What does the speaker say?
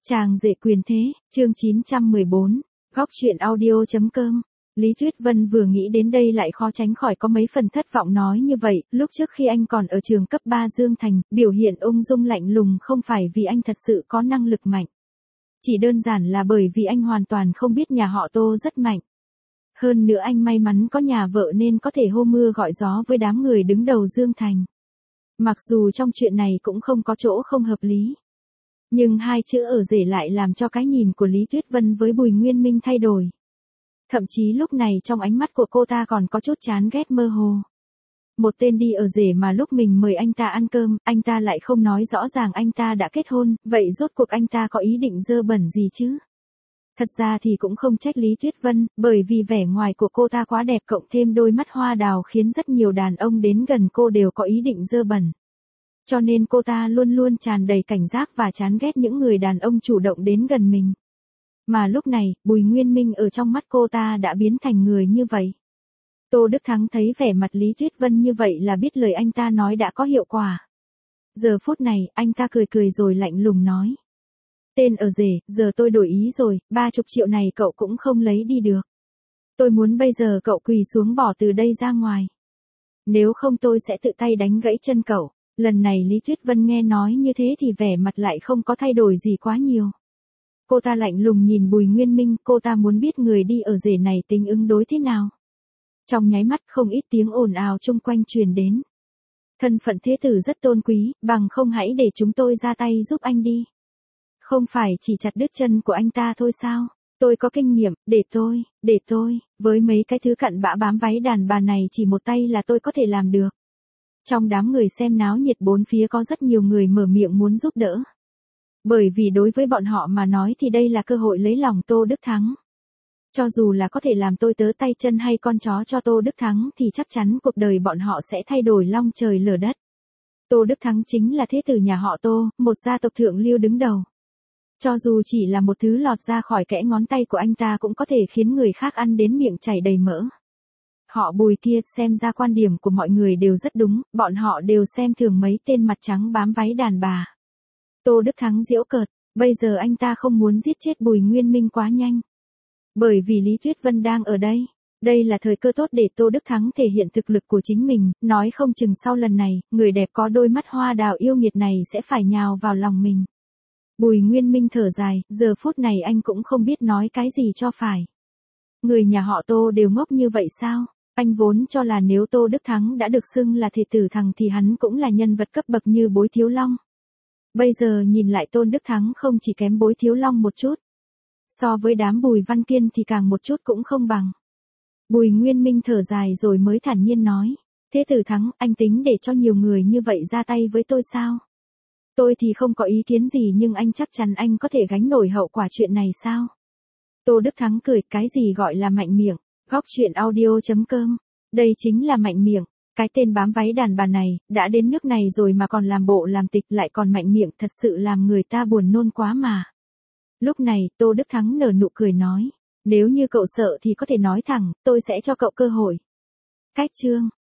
Chàng rể quyền thế, chương 914, góc truyện audio.com. Lý Tuyết Vân vừa nghĩ đến đây lại khó tránh khỏi có mấy phần thất vọng nói như vậy, lúc trước khi anh còn ở trường cấp 3 Dương Thành, biểu hiện ung dung lạnh lùng không phải vì anh thật sự có năng lực mạnh. Chỉ đơn giản là bởi vì anh hoàn toàn không biết nhà họ Tô rất mạnh. Hơn nữa anh may mắn có nhà vợ nên có thể hô mưa gọi gió với đám người đứng đầu Dương Thành. Mặc dù trong chuyện này cũng không có chỗ không hợp lý. Nhưng hai chữ ở rể lại làm cho cái nhìn của Lý Tuyết Vân với Bùi Nguyên Minh thay đổi. Thậm chí lúc này trong ánh mắt của cô ta còn có chút chán ghét mơ hồ. Một tên đi ở rể mà lúc mình mời anh ta ăn cơm, anh ta lại không nói rõ ràng anh ta đã kết hôn, vậy rốt cuộc anh ta có ý định dơ bẩn gì chứ? Thật ra thì cũng không trách Lý Tuyết Vân, bởi vì vẻ ngoài của cô ta quá đẹp cộng thêm đôi mắt hoa đào khiến rất nhiều đàn ông đến gần cô đều có ý định dơ bẩn. Cho nên cô ta luôn luôn tràn đầy cảnh giác và chán ghét những người đàn ông chủ động đến gần mình. Mà lúc này, Bùi Nguyên Minh ở trong mắt cô ta đã biến thành người như vậy. Tô Đức Thắng thấy vẻ mặt Lý Tuyết Vân như vậy là biết lời anh ta nói đã có hiệu quả. Giờ phút này, anh ta cười cười rồi lạnh lùng nói. Tên ở rể, giờ tôi đổi ý rồi, 30 triệu này cậu cũng không lấy đi được. Tôi muốn bây giờ cậu quỳ xuống bỏ từ đây ra ngoài. Nếu không tôi sẽ tự tay đánh gãy chân cậu. Lần này Lý Tuyết Vân nghe nói như thế thì vẻ mặt lại không có thay đổi gì quá nhiều. Cô ta lạnh lùng nhìn Bùi Nguyên Minh, cô ta muốn biết người đi ở rể này tính ứng đối thế nào. Trong nháy mắt không ít tiếng ồn ào chung quanh truyền đến. Thân phận thế tử rất tôn quý, bằng không hãy để chúng tôi ra tay giúp anh đi. Không phải chỉ chặt đứt chân của anh ta thôi sao? Tôi có kinh nghiệm, để tôi, với mấy cái thứ cặn bã bám váy đàn bà này chỉ một tay là tôi có thể làm được. Trong đám người xem náo nhiệt bốn phía có rất nhiều người mở miệng muốn giúp đỡ. Bởi vì đối với bọn họ mà nói thì đây là cơ hội lấy lòng Tô Đức Thắng. Cho dù là có thể làm tôi tớ tay chân hay con chó cho Tô Đức Thắng thì chắc chắn cuộc đời bọn họ sẽ thay đổi long trời lở đất. Tô Đức Thắng chính là thế tử nhà họ Tô, một gia tộc thượng lưu đứng đầu. Cho dù chỉ là một thứ lọt ra khỏi kẽ ngón tay của anh ta cũng có thể khiến người khác ăn đến miệng chảy đầy mỡ. Họ Bùi kia xem ra quan điểm của mọi người đều rất đúng, bọn họ đều xem thường mấy tên mặt trắng bám váy đàn bà. Tô Đức Thắng giễu cợt, bây giờ anh ta không muốn giết chết Bùi Nguyên Minh quá nhanh. Bởi vì Lý Tuyết Vân đang ở đây. Đây là thời cơ tốt để Tô Đức Thắng thể hiện thực lực của chính mình, nói không chừng sau lần này, người đẹp có đôi mắt hoa đào yêu nghiệt này sẽ phải nhào vào lòng mình. Bùi Nguyên Minh thở dài, giờ phút này anh cũng không biết nói cái gì cho phải. Người nhà họ Tô đều ngốc như vậy sao? Anh vốn cho là nếu Tô Đức Thắng đã được xưng là thể tử thằng thì hắn cũng là nhân vật cấp bậc như Bối Thiếu Long. Bây giờ nhìn lại Tôn Đức Thắng không chỉ kém Bối Thiếu Long một chút. So với đám Bùi Văn Kiên thì càng một chút cũng không bằng. Bùi Nguyên Minh thở dài rồi mới thản nhiên nói. Thế tử Thắng, anh tính để cho nhiều người như vậy ra tay với tôi sao? Tôi thì không có ý kiến gì nhưng anh chắc chắn anh có thể gánh nổi hậu quả chuyện này sao? Tô Đức Thắng cười, cái gì gọi là mạnh miệng? Góc truyện audio.com. Đây chính là mạnh miệng. Cái tên bám váy đàn bà này, đã đến nước này rồi mà còn làm bộ làm tịch lại còn mạnh miệng, thật sự làm người ta buồn nôn quá mà. Lúc này, Tô Đức Thắng nở nụ cười nói. Nếu như cậu sợ thì có thể nói thẳng, tôi sẽ cho cậu cơ hội. Cách chương.